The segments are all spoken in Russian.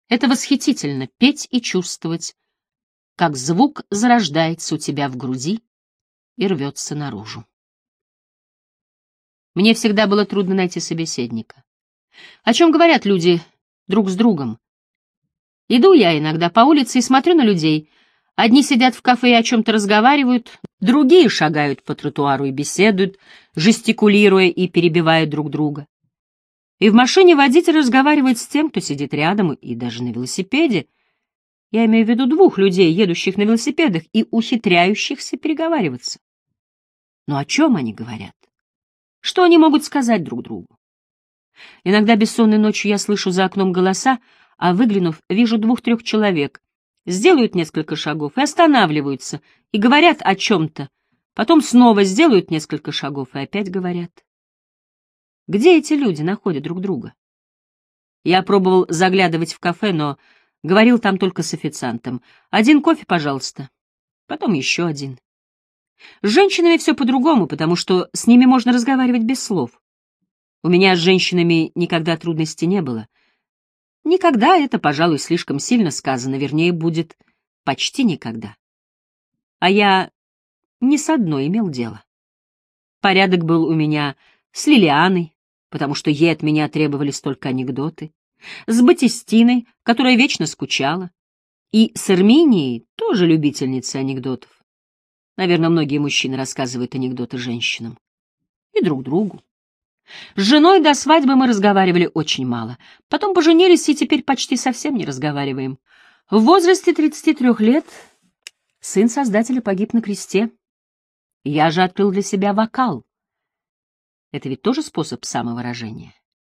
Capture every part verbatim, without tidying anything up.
Это восхитительно — петь и чувствовать, как звук зарождается у тебя в груди и рвется наружу. Мне всегда было трудно найти собеседника. О чем говорят люди друг с другом? Иду я иногда по улице и смотрю на людей. Одни сидят в кафе и о чем-то разговаривают, другие шагают по тротуару и беседуют, жестикулируя и перебивая друг друга. И в машине водитель разговаривает с тем, кто сидит рядом, и даже на велосипеде. Я имею в виду двух людей, едущих на велосипедах и ухитряющихся переговариваться. Но о чем они говорят? Что они могут сказать друг другу? Иногда бессонной ночью я слышу за окном голоса, а выглянув, вижу двух-трех человек. Сделают несколько шагов и останавливаются, и говорят о чем-то. Потом снова сделают несколько шагов и опять говорят. Где эти люди находят друг друга? Я пробовал заглядывать в кафе, но говорил там только с официантом. Один кофе, пожалуйста. Потом еще один. С женщинами все по-другому, потому что с ними можно разговаривать без слов. У меня с женщинами никогда трудностей не было. Никогда — это, пожалуй, слишком сильно сказано, вернее, будет почти никогда. А я не с одной имел дело. Порядок был у меня с Лилианой, потому что ей от меня требовались только анекдоты, с Батистиной, которая вечно скучала, и с Эрминией, тоже любительницей анекдотов. Наверное, многие мужчины рассказывают анекдоты женщинам. И друг другу. С женой до свадьбы мы разговаривали очень мало. Потом поженились и теперь почти совсем не разговариваем. В возрасте тридцати трёх лет сын создателя погиб на кресте. Я же открыл для себя вокал. Это ведь тоже способ самовыражения.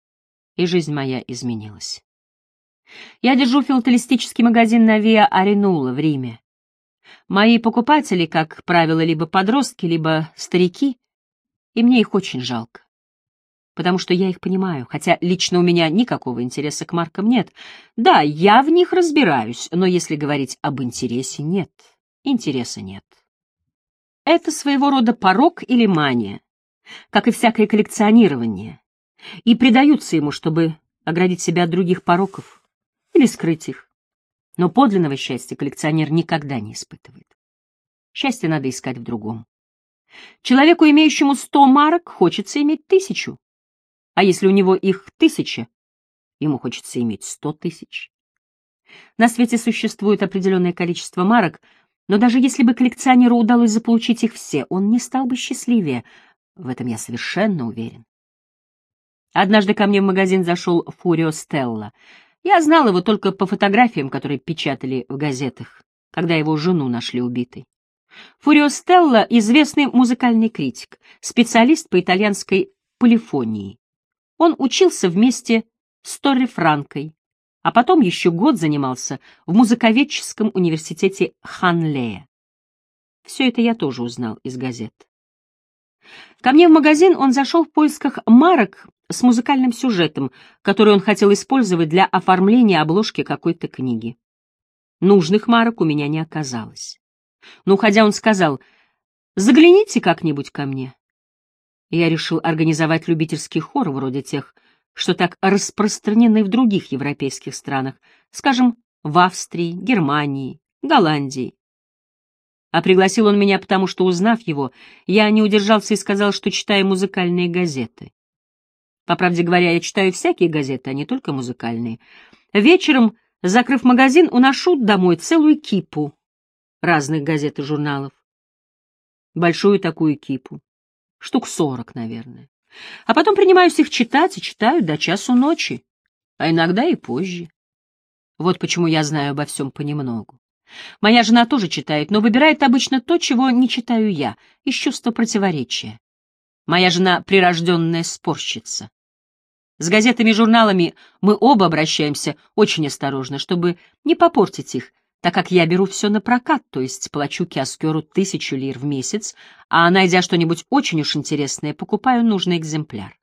И жизнь моя изменилась. Я держу филателистический магазин на Виа Аренула в Риме. Мои покупатели, как правило, либо подростки, либо старики, и мне их очень жалко. Потому что я их понимаю, хотя лично у меня никакого интереса к маркам нет. Да, я в них разбираюсь, но если говорить об интересе, нет. Интереса нет. Это своего рода порок или мания, как и всякое коллекционирование, и предаются ему, чтобы оградить себя от других пороков или скрыть их. Но подлинного счастья коллекционер никогда не испытывает. Счастье надо искать в другом. Человеку, имеющему сто марок, хочется иметь тысячу. А если у него их тысяча, ему хочется иметь сто тысяч. На свете существует определенное количество марок, но даже если бы коллекционеру удалось заполучить их все, он не стал бы счастливее. В этом я совершенно уверен. Однажды ко мне в магазин зашел Фурио Стелла. Я знал его только по фотографиям, которые печатали в газетах, когда его жену нашли убитой. Фурио Стелла — известный музыкальный критик, специалист по итальянской полифонии. Он учился вместе с Торре Франкой, а потом еще год занимался в музыковедческом университете Ханлея. Все это я тоже узнал из газет. Ко мне в магазин он зашел в поисках марок с музыкальным сюжетом, который он хотел использовать для оформления обложки какой-то книги. Нужных марок у меня не оказалось. Но, уходя, он сказал: «Загляните как-нибудь ко мне». Я решил организовать любительский хор вроде тех, что так распространены в других европейских странах, скажем, в Австрии, Германии, Голландии. А пригласил он меня потому, что, узнав его, я не удержался и сказал, что читаю музыкальные газеты. По правде говоря, я читаю всякие газеты, а не только музыкальные. Вечером, закрыв магазин, уношу домой целую кипу разных газет и журналов. Большую такую кипу. Штук сорок, наверное. А потом принимаюсь их читать и читаю до часу ночи, а иногда и позже. Вот почему я знаю обо всем понемногу. Моя жена тоже читает, но выбирает обычно то, чего не читаю я, из чувства противоречия. Моя жена — прирожденная спорщица. С газетами и журналами мы оба обращаемся очень осторожно, чтобы не попортить их, так как я беру все на прокат, то есть плачу киоскеру тысячу лир в месяц, а, найдя что-нибудь очень уж интересное, покупаю нужный экземпляр.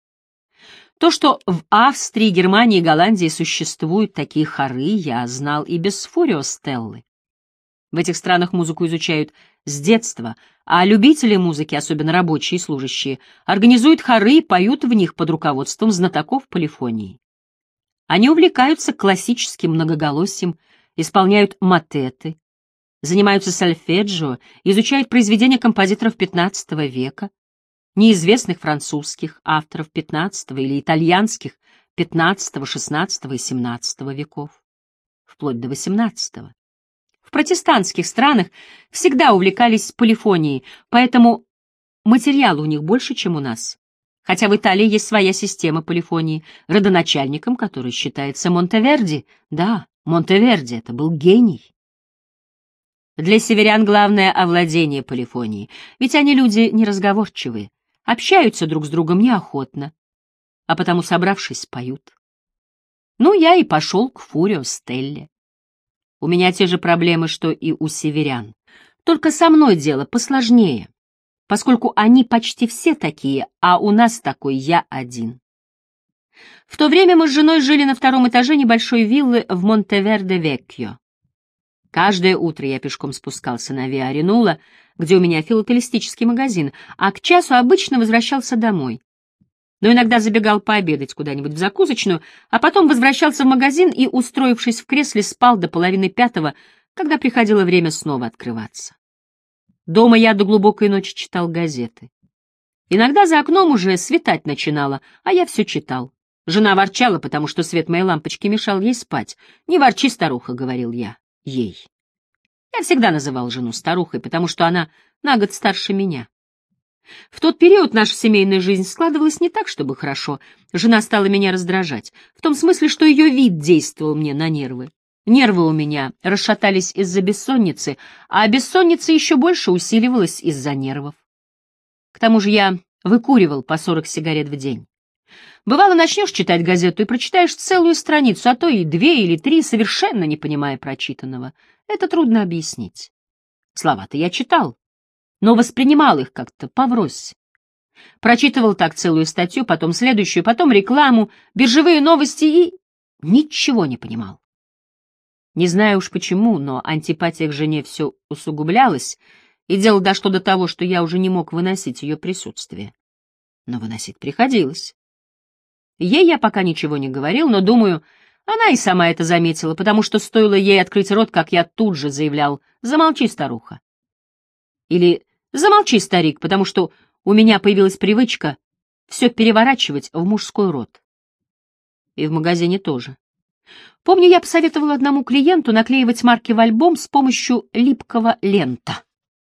То, что в Австрии, Германии и Голландии существуют такие хоры, я знал и без Фурио Стеллы. В этих странах музыку изучают с детства, а любители музыки, особенно рабочие и служащие, организуют хоры и поют в них под руководством знатоков полифонии. Они увлекаются классическим многоголосием, исполняют мотеты, занимаются сольфеджио, изучают произведения композиторов пятнадцатого века, неизвестных французских авторов пятнадцатого или итальянских пятнадцатого, шестнадцатого и семнадцатого веков, вплоть до восемнадцатого. В протестантских странах всегда увлекались полифонией, поэтому материала у них больше, чем у нас. Хотя в Италии есть своя система полифонии, родоначальником которой считается Монтеверди. Да, Монтеверди — это был гений. Для северян главное — овладение полифонией, ведь они люди неразговорчивые, общаются друг с другом неохотно, а потому, собравшись, поют. Ну, я и пошел к Фурио Стелле. У меня те же проблемы, что и у северян. Только со мной дело посложнее, поскольку они почти все такие, а у нас такой я один. В то время мы с женой жили на втором этаже небольшой виллы в Монтеверде-Веккьо. Каждое утро я пешком спускался на Виа Ренула, где у меня филателистический магазин, а к часу обычно возвращался домой. Но иногда забегал пообедать куда-нибудь в закусочную, а потом возвращался в магазин и, устроившись в кресле, спал до половины пятого, когда приходило время снова открываться. Дома я до глубокой ночи читал газеты. Иногда за окном уже светать начинало, а я все читал. Жена ворчала, потому что свет моей лампочки мешал ей спать. «Не ворчи, старуха», — говорил я ей. Я всегда называл жену старухой, потому что она на год старше меня. В тот период наша семейная жизнь складывалась не так, чтобы хорошо. Жена стала меня раздражать, в том смысле, что ее вид действовал мне на нервы. Нервы у меня расшатались из-за бессонницы, а бессонница еще больше усиливалась из-за нервов. К тому же я выкуривал по сорок сигарет в день. Бывало, начнешь читать газету и прочитаешь целую страницу, а то и две или три, совершенно не понимая прочитанного. Это трудно объяснить. Слова-то я читал, но воспринимал их как-то поврось. Прочитывал так целую статью, потом следующую, потом рекламу, биржевые новости и ничего не понимал. Не знаю уж почему, но антипатия к жене все усугублялась, и дело дошло до того, что я уже не мог выносить ее присутствие. Но выносить приходилось. Ей я пока ничего не говорил, но, думаю, она и сама это заметила, потому что стоило ей открыть рот, как я тут же заявлял: «Замолчи, старуха». Или «Замолчи, старик», потому что у меня появилась привычка все переворачивать в мужской род. И в магазине тоже. Помню, я посоветовала одному клиенту наклеивать марки в альбом с помощью липкого лента.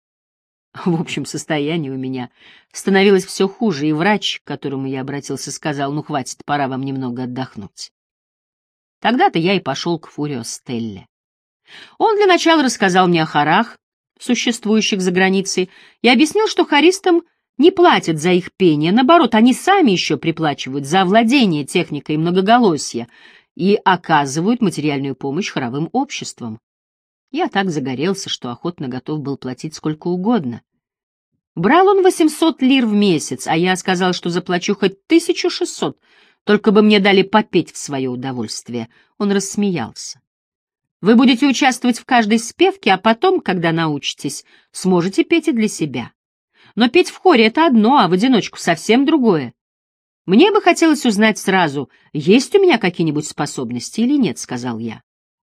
В общем, состояние у меня становилось все хуже, и врач, к которому я обратился, сказал: «Ну, хватит, пора вам немного отдохнуть». Тогда-то я и пошел к Фурио Стелле. Он для начала рассказал мне о хорах, существующих за границей, и объяснил, что хористам не платят за их пение, наоборот, они сами еще приплачивают за овладение техникой многоголосия и оказывают материальную помощь хоровым обществам. Я так загорелся, что охотно готов был платить сколько угодно. Брал он восемьсот лир в месяц, а я сказал, что заплачу хоть тысячу шестьсот, только бы мне дали попеть в свое удовольствие. Он рассмеялся. Вы будете участвовать в каждой спевке, а потом, когда научитесь, сможете петь и для себя. Но петь в хоре — это одно, а в одиночку совсем другое. Мне бы хотелось узнать сразу, есть у меня какие-нибудь способности или нет, — сказал я.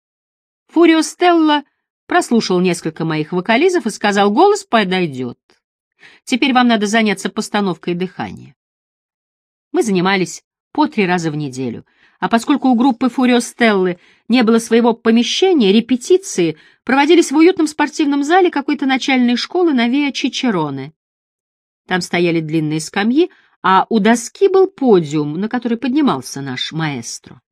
Фурио Стелла прослушал несколько моих вокализов и сказал: «Голос подойдет. Теперь вам надо заняться постановкой дыхания». Мы занимались по три раза в неделю, а поскольку у группы Фурио Стеллы не было своего помещения, репетиции проводились в уютном спортивном зале какой-то начальной школы на Виа Чичероне. Там стояли длинные скамьи, а у доски был подиум, на который поднимался наш маэстро.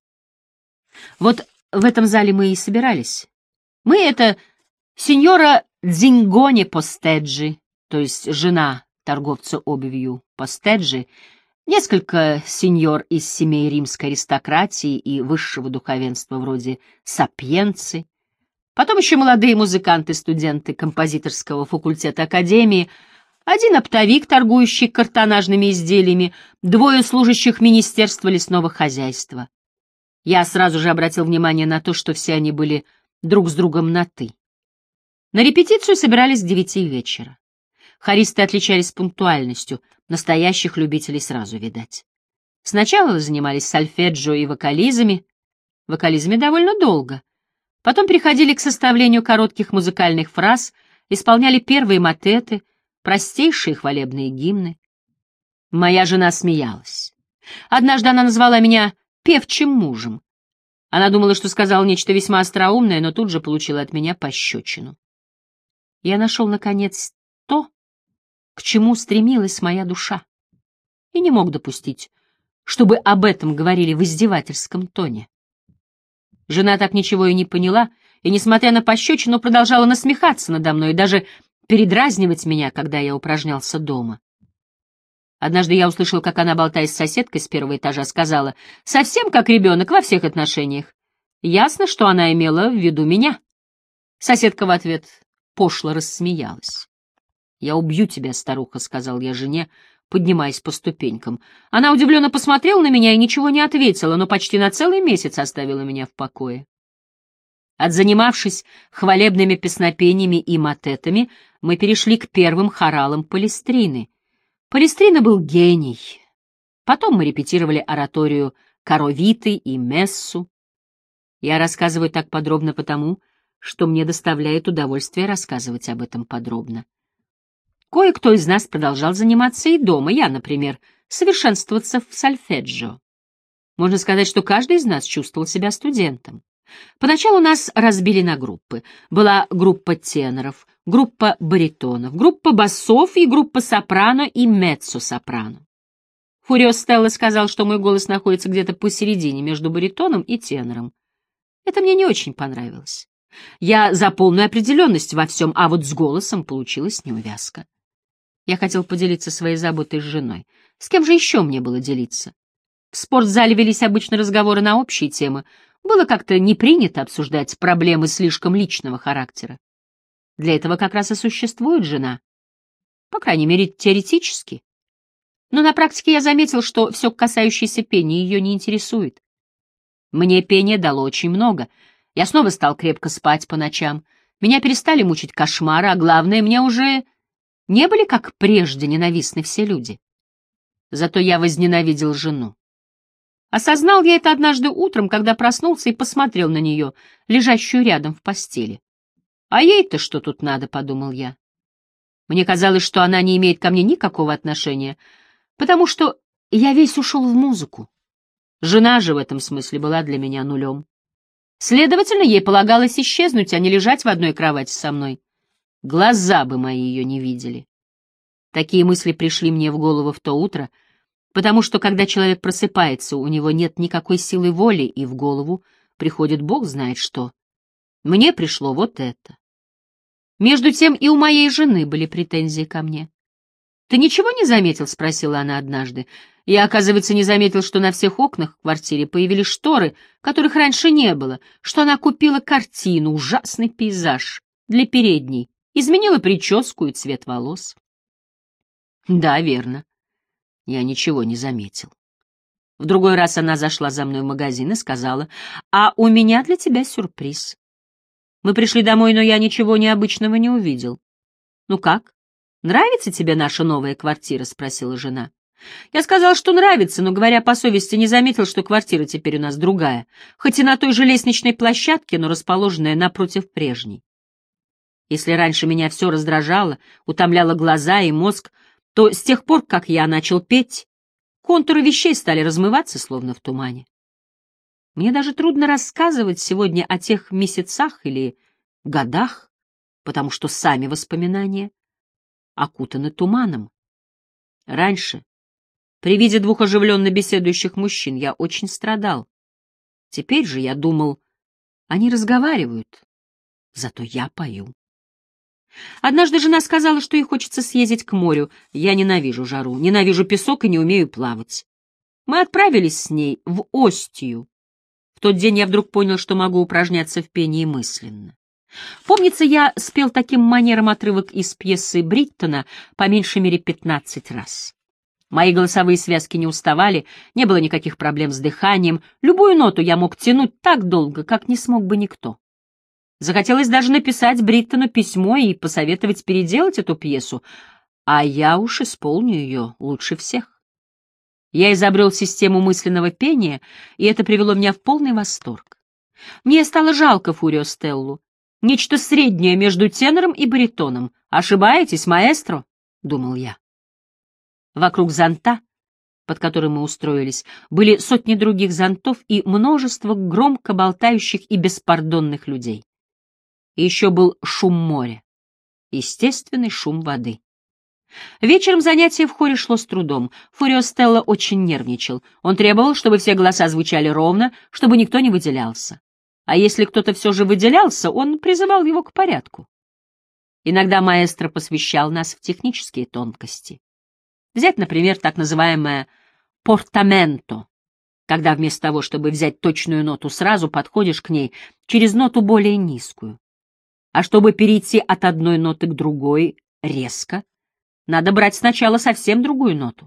Вот в этом зале мы и собирались. Мы — это сеньора Дзингоне Постеджи, то есть жена торговца обувью Постеджи, несколько сеньор из семей римской аристократии и высшего духовенства вроде Сапьенцы, потом еще молодые музыканты-студенты композиторского факультета академии, один оптовик, торгующий картонажными изделиями, двое служащих Министерства лесного хозяйства. Я сразу же обратил внимание на то, что все они были друг с другом на «ты». На репетицию собирались к девяти вечера. Хористы отличались пунктуальностью, настоящих любителей сразу видать. Сначала занимались сольфеджио и вокализами, вокализме довольно долго. Потом переходили к составлению коротких музыкальных фраз, исполняли первые мотеты, простейшие хвалебные гимны. Моя жена смеялась. Однажды она назвала меня певчим мужем. Она думала, что сказала нечто весьма остроумное, но тут же получила от меня пощечину. Я нашел, наконец, то, к чему стремилась моя душа, и не мог допустить, чтобы об этом говорили в издевательском тоне. Жена так ничего и не поняла, и, несмотря на пощечину, продолжала насмехаться надо мной и даже передразнивать меня, когда я упражнялся дома. Однажды я услышал, как она, болтаясь с соседкой с первого этажа, сказала: «Совсем как ребенок во всех отношениях». Ясно, что она имела в виду меня. Соседка в ответ пошло рассмеялась. «Я убью тебя, старуха», — сказал я жене, поднимаясь по ступенькам. Она удивленно посмотрела на меня и ничего не ответила, но почти на целый месяц оставила меня в покое. Отзанимавшись хвалебными песнопениями и мотетами, мы перешли к первым хоралам Палестрины. Палестрина был гений. Потом мы репетировали ораторию Каровиты и Мессу. Я рассказываю так подробно потому, что мне доставляет удовольствие рассказывать об этом подробно. Кое-кто из нас продолжал заниматься и дома. Я, например, совершенствоваться в сольфеджио. Можно сказать, что каждый из нас чувствовал себя студентом. Поначалу нас разбили на группы. Была группа теноров, группа баритонов, группа басов и группа сопрано и меццо-сопрано. Фурио Стелла сказал, что мой голос находится где-то посередине между баритоном и тенором. Это мне не очень понравилось. Я за полную определенность во всем, а вот с голосом получилась неувязка. Я хотел поделиться своей заботой с женой. С кем же еще мне было делиться? В спортзале велись обычно разговоры на общие темы. Было как-то не принято обсуждать проблемы слишком личного характера. Для этого как раз и существует жена. По крайней мере, теоретически. Но на практике я заметил, что все, касающееся пения, ее не интересует. Мне пение дало очень много. Я снова стал крепко спать по ночам. Меня перестали мучить кошмары, а главное, мне уже не были, как прежде, ненавистны все люди. Зато я возненавидел жену. Осознал я это однажды утром, когда проснулся и посмотрел на нее, лежащую рядом в постели. «А ей-то что тут надо?» — подумал я. Мне казалось, что она не имеет ко мне никакого отношения, потому что я весь ушел в музыку. Жена же в этом смысле была для меня нулем. Следовательно, ей полагалось исчезнуть, а не лежать в одной кровати со мной. Глаза бы мои ее не видели. Такие мысли пришли мне в голову в то утро, потому что, когда человек просыпается, у него нет никакой силы воли, и в голову приходит Бог знает что. Мне пришло вот это. Между тем и у моей жены были претензии ко мне. «Ты ничего не заметил?» — спросила она однажды. Я, оказывается, не заметил, что на всех окнах в квартире появились шторы, которых раньше не было, что она купила картину, ужасный пейзаж для передней, изменила прическу и цвет волос. Да, верно. Я ничего не заметил. В другой раз она зашла за мной в магазин и сказала: «А у меня для тебя сюрприз». Мы пришли домой, но я ничего необычного не увидел. «Ну как, нравится тебе наша новая квартира?» — спросила жена. Я сказал, что нравится, но, говоря по совести, не заметил, что квартира теперь у нас другая, хоть и на той же лестничной площадке, но расположенная напротив прежней. Если раньше меня все раздражало, утомляло глаза и мозг, то с тех пор, как я начал петь, контуры вещей стали размываться, словно в тумане. Мне даже трудно рассказывать сегодня о тех месяцах или годах, потому что сами воспоминания окутаны туманом. Раньше, при виде двух оживленно беседующих мужчин, я очень страдал. Теперь же я думал, они разговаривают, зато я пою. Однажды жена сказала, что ей хочется съездить к морю. Я ненавижу жару, ненавижу песок и не умею плавать. Мы отправились с ней в Остию. В тот день я вдруг понял, что могу упражняться в пении мысленно. Помнится, я спел таким манером отрывок из пьесы Бриттона по меньшей мере пятнадцать раз. Мои голосовые связки не уставали, не было никаких проблем с дыханием, любую ноту я мог тянуть так долго, как не смог бы никто. Захотелось даже написать Бриттону письмо и посоветовать переделать эту пьесу, а я уж исполню ее лучше всех. Я изобрел систему мысленного пения, и это привело меня в полный восторг. Мне стало жалко Фурио Стеллу. Нечто среднее между тенором и баритоном. «Ошибаетесь, маэстро?» — думал я. Вокруг зонта, под которым мы устроились, были сотни других зонтов и множество громко болтающих и беспардонных людей. И еще был шум моря, естественный шум воды. Вечером занятие в хоре шло с трудом. Фурио Стелла очень нервничал. Он требовал, чтобы все голоса звучали ровно, чтобы никто не выделялся. А если кто-то все же выделялся, он призывал его к порядку. Иногда маэстро посвящал нас в технические тонкости. Взять, например, так называемое «портаменто», когда вместо того, чтобы взять точную ноту, сразу подходишь к ней через ноту более низкую. А чтобы перейти от одной ноты к другой резко, надо брать сначала совсем другую ноту.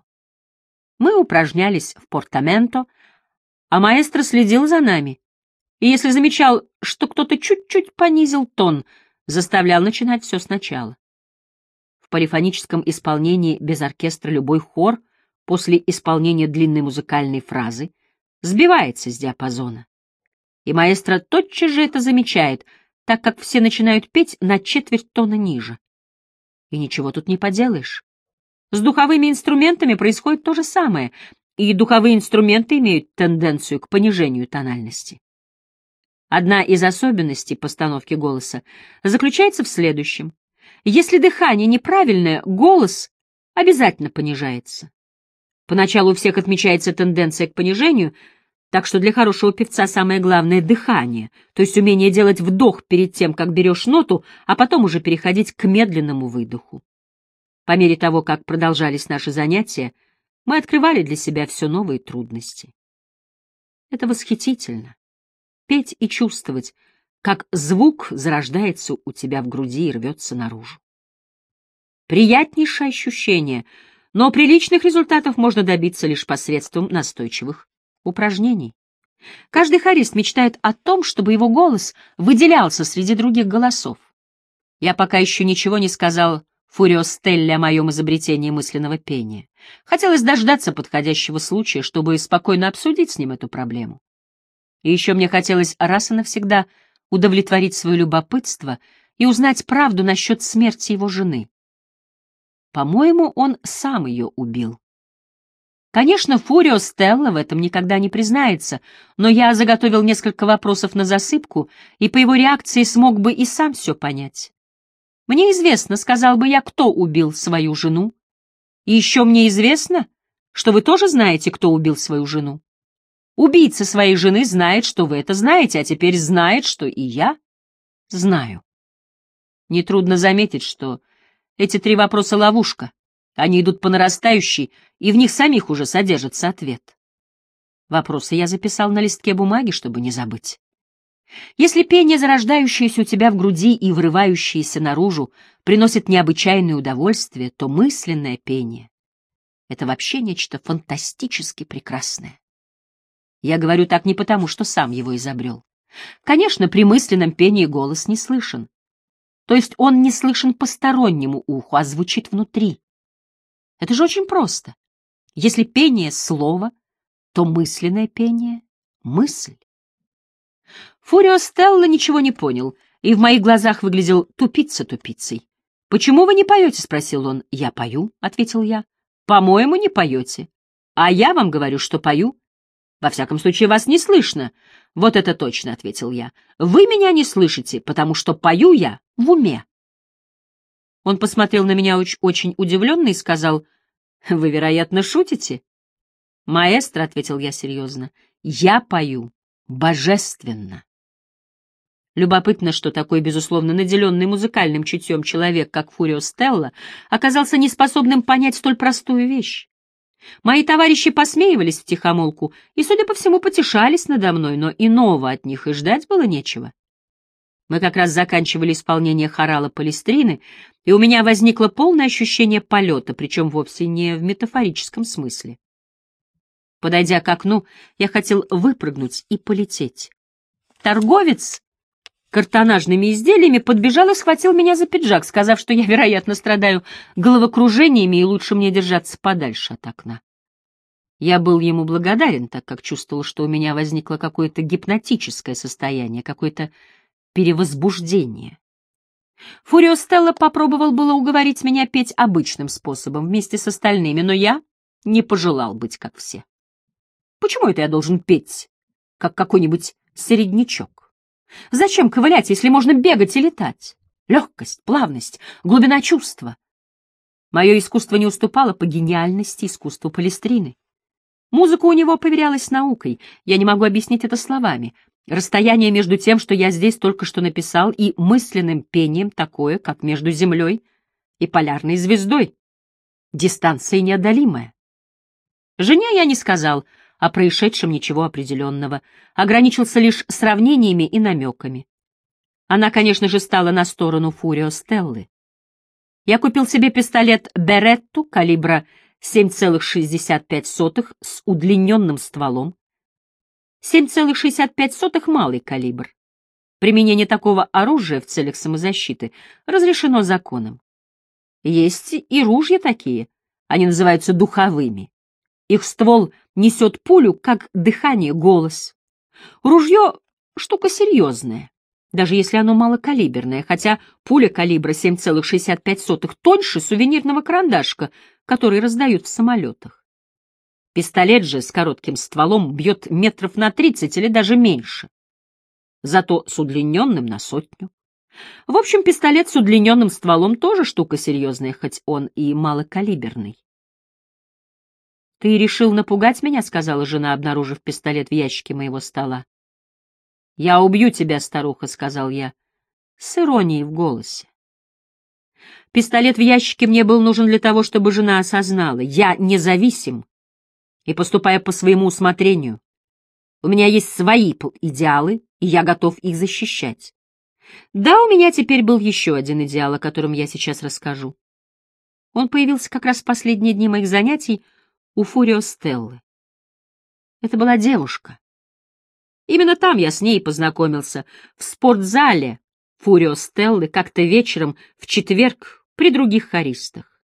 Мы упражнялись в портаменто, а маэстро следил за нами, и если замечал, что кто-то чуть-чуть понизил тон, заставлял начинать все сначала. В полифоническом исполнении без оркестра любой хор после исполнения длинной музыкальной фразы сбивается с диапазона. И маэстро тотчас же это замечает, так как все начинают петь на четверть тона ниже. И ничего тут не поделаешь. С духовыми инструментами происходит то же самое, и духовые инструменты имеют тенденцию к понижению тональности. Одна из особенностей постановки голоса заключается в следующем. Если дыхание неправильное, голос обязательно понижается. Поначалу у всех отмечается тенденция к понижению, так что для хорошего певца самое главное — дыхание, то есть умение делать вдох перед тем, как берешь ноту, а потом уже переходить к медленному выдоху. По мере того, как продолжались наши занятия, мы открывали для себя все новые трудности. Это восхитительно. Петь и чувствовать, как звук зарождается у тебя в груди и рвется наружу. Приятнейшее ощущение, но приличных результатов можно добиться лишь посредством настойчивых упражнений. Каждый хорист мечтает о том, чтобы его голос выделялся среди других голосов. Я пока еще ничего не сказал Фурио Стелле о моем изобретении мысленного пения. Хотелось дождаться подходящего случая, чтобы спокойно обсудить с ним эту проблему. И еще мне хотелось раз и навсегда удовлетворить свое любопытство и узнать правду насчет смерти его жены. По-моему, он сам ее убил. Конечно, Фурио Стелла в этом никогда не признается, но я заготовил несколько вопросов на засыпку, и по его реакции смог бы и сам все понять. Мне известно, сказал бы я, кто убил свою жену. И еще мне известно, что вы тоже знаете, кто убил свою жену. Убийца своей жены знает, что вы это знаете, а теперь знает, что и я знаю. Нетрудно заметить, что эти три вопроса — ловушка. Они идут по нарастающей, и в них самих уже содержится ответ. Вопросы я записал на листке бумаги, чтобы не забыть. Если пение, зарождающееся у тебя в груди и вырывающееся наружу, приносит необычайное удовольствие, то мысленное пение — это вообще нечто фантастически прекрасное. Я говорю так не потому, что сам его изобрел. Конечно, при мысленном пении голос не слышен. То есть он не слышен постороннему уху, а звучит внутри. Это же очень просто. Если пение — слово, то мысленное пение — мысль. Фурио Стелла ничего не понял, и в моих глазах выглядел тупица тупицей. «Почему вы не поете?» — спросил он. «Я пою», — ответил я. «По-моему, не поете. А я вам говорю, что пою. Во всяком случае, вас не слышно». «Вот это точно», — ответил я. «Вы меня не слышите, потому что пою я в уме». Он посмотрел на меня очень, очень удивленно и сказал: «Вы, вероятно, шутите?» «Маэстро», — ответил я серьезно, — «я пою божественно». Любопытно, что такой, безусловно, наделенный музыкальным чутьем человек, как Фурио Стелла, оказался неспособным понять столь простую вещь. Мои товарищи посмеивались втихомолку и, судя по всему, потешались надо мной, но иного от них и ждать было нечего. Мы как раз заканчивали исполнение хорала Палестрины, и у меня возникло полное ощущение полета, причем вовсе не в метафорическом смысле. Подойдя к окну, я хотел выпрыгнуть и полететь. Торговец картонажными изделиями подбежал и схватил меня за пиджак, сказав, что я, вероятно, страдаю головокружениями и лучше мне держаться подальше от окна. Я был ему благодарен, так как чувствовал, что у меня возникло какое-то гипнотическое состояние, какое-то перевозбуждение. Фурио Стелла попробовал было уговорить меня петь обычным способом вместе с остальными, но я не пожелал быть как все. Почему это я должен петь, как какой-нибудь середнячок? Зачем ковылять, если можно бегать и летать? Легкость, плавность, глубина чувства. Мое искусство не уступало по гениальности искусству Палестрины. Музыка у него поверялась наукой, я не могу объяснить это словами. Расстояние между тем, что я здесь только что написал, и мысленным пением такое, как между землей и полярной звездой. Дистанция неодолимая. Жене я не сказал о происшедшем ничего определенного, ограничился лишь сравнениями и намеками. Она, конечно же, стала на сторону Фурио Стеллы. Я купил себе пистолет Беретту калибра семь целых шестьдесят пять сотых с удлиненным стволом. семь целых шестьдесят пять сотых — малый калибр. Применение такого оружия в целях самозащиты разрешено законом. Есть и ружья такие, они называются духовыми. Их ствол несет пулю, как дыхание, голос. Ружье — штука серьезная, даже если оно малокалиберное, хотя пуля калибра семь целых шестьдесят пять сотых тоньше сувенирного карандашка, который раздают в самолетах. Пистолет же с коротким стволом бьет метров на тридцать или даже меньше, зато с удлиненным на сотню. В общем, пистолет с удлиненным стволом тоже штука серьезная, хоть он и малокалиберный. «Ты решил напугать меня?» — сказала жена, обнаружив пистолет в ящике моего стола. «Я убью тебя, старуха», — сказал я, с иронией в голосе. Пистолет в ящике мне был нужен для того, чтобы жена осознала: я независим и поступаю по своему усмотрению. У меня есть свои идеалы, и я готов их защищать. Да, у меня теперь был еще один идеал, о котором я сейчас расскажу. Он появился как раз в последние дни моих занятий у Фурио Стеллы. Это была девушка. Именно там я с ней познакомился, в спортзале Фурио Стеллы, как-то вечером в четверг при других хористах.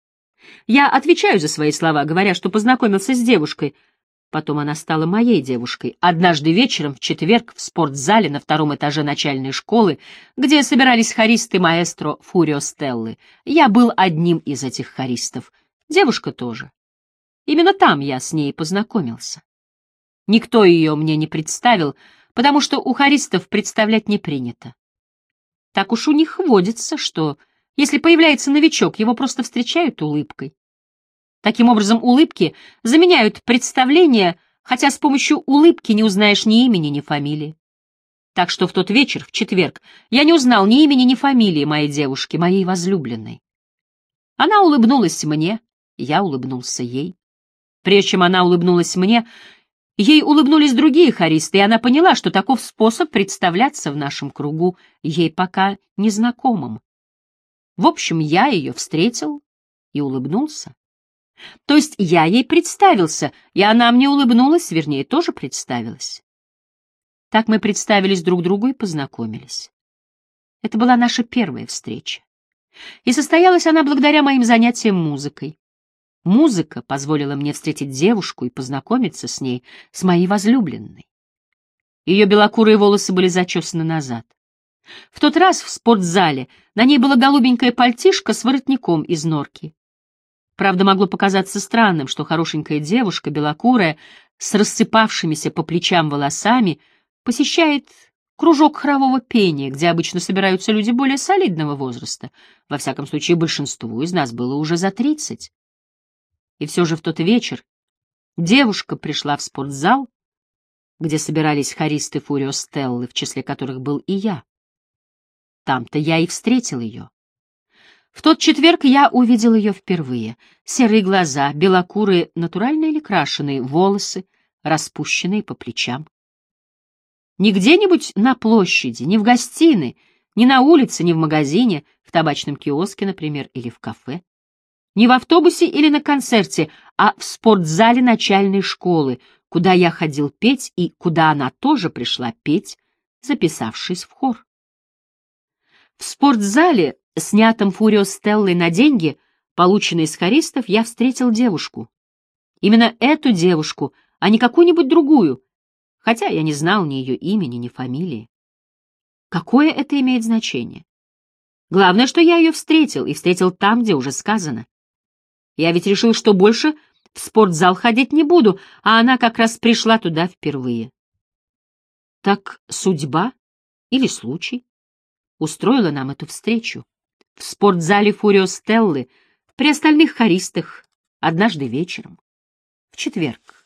Я отвечаю за свои слова, говоря, что познакомился с девушкой. Потом она стала моей девушкой. Однажды вечером в четверг в спортзале на втором этаже начальной школы, где собирались хористы маэстро Фурио Стеллы, я был одним из этих хористов. Девушка тоже. Именно там я с ней познакомился. Никто ее мне не представил, потому что у хористов представлять не принято. Так уж у них водится, что если появляется новичок, его просто встречают улыбкой. Таким образом, улыбки заменяют представление, хотя с помощью улыбки не узнаешь ни имени, ни фамилии. Так что в тот вечер, в четверг, я не узнал ни имени, ни фамилии моей девушки, моей возлюбленной. Она улыбнулась мне, я улыбнулся ей. Прежде чем она улыбнулась мне, ей улыбнулись другие хористы, и она поняла, что таков способ представляться в нашем кругу ей пока незнакомым. В общем, я ее встретил и улыбнулся. То есть я ей представился, и она мне улыбнулась, вернее, тоже представилась. Так мы представились друг другу и познакомились. Это была наша первая встреча. И состоялась она благодаря моим занятиям музыкой. Музыка позволила мне встретить девушку и познакомиться с ней, с моей возлюбленной. Ее белокурые волосы были зачесаны назад. В тот раз в спортзале на ней было голубенькое пальтишко с воротником из норки. Правда, могло показаться странным, что хорошенькая девушка, белокурая, с рассыпавшимися по плечам волосами, посещает кружок хорового пения, где обычно собираются люди более солидного возраста. Во всяком случае, большинству из нас было уже за тридцать. И все же в тот вечер девушка пришла в спортзал, где собирались хористы Фурио Стеллы, в числе которых был и я. Там-то я и встретил ее. В тот четверг я увидел ее впервые. Серые глаза, белокурые, натуральные или крашеные, волосы, распущенные по плечам. Не где-нибудь на площади, не в гостиной, не на улице, не в магазине, в табачном киоске, например, или в кафе. Не в автобусе или на концерте, а в спортзале начальной школы, куда я ходил петь и куда она тоже пришла петь, записавшись в хор. В спортзале, снятом Фурио Стеллой на деньги, полученные с хористов, я встретил девушку. Именно эту девушку, а не какую-нибудь другую, хотя я не знал ни ее имени, ни фамилии. Какое это имеет значение? Главное, что я ее встретил, и встретил там, где уже сказано. Я ведь решил, что больше в спортзал ходить не буду, а она как раз пришла туда впервые. Так судьба или случай устроила нам эту встречу в спортзале Фурио Стеллы при остальных хористах однажды вечером, в четверг.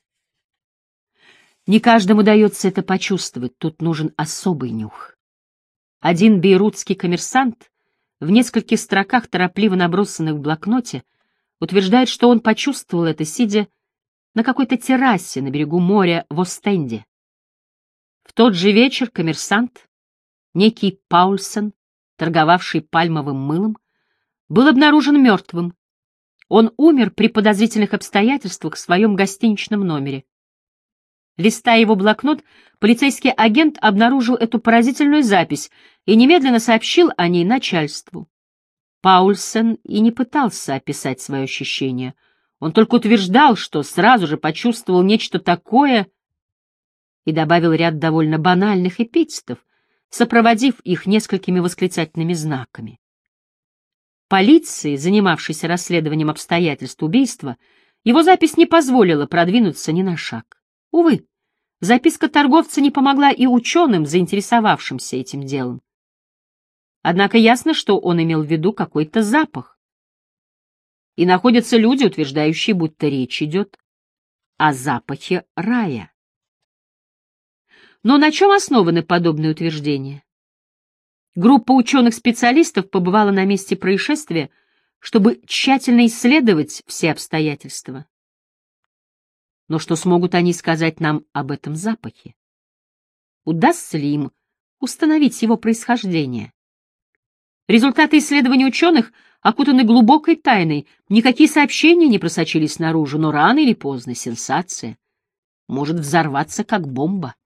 Не каждому дается это почувствовать, тут нужен особый нюх. Один бейрутский коммерсант в нескольких строках, торопливо набросанных в блокноте, утверждает, что он почувствовал это, сидя на какой-то террасе на берегу моря в Остенде. В тот же вечер коммерсант, некий Паульсен, торговавший пальмовым мылом, был обнаружен мертвым. Он умер при подозрительных обстоятельствах в своем гостиничном номере. Листая его блокнот, полицейский агент обнаружил эту поразительную запись и немедленно сообщил о ней начальству. Паульсен и не пытался описать свое ощущение. Он только утверждал, что сразу же почувствовал нечто такое, и добавил ряд довольно банальных эпитетов, сопроводив их несколькими восклицательными знаками. Полиции, занимавшейся расследованием обстоятельств убийства, его запись не позволила продвинуться ни на шаг. Увы, записка торговца не помогла и ученым, заинтересовавшимся этим делом. Однако ясно, что он имел в виду какой-то запах. И находятся люди, утверждающие, будто речь идет о запахе рая. Но на чем основаны подобные утверждения? Группа ученых-специалистов побывала на месте происшествия, чтобы тщательно исследовать все обстоятельства. Но что смогут они сказать нам об этом запахе? Удастся ли им установить его происхождение? Результаты исследований ученых окутаны глубокой тайной, никакие сообщения не просочились наружу, но рано или поздно сенсация может взорваться как бомба.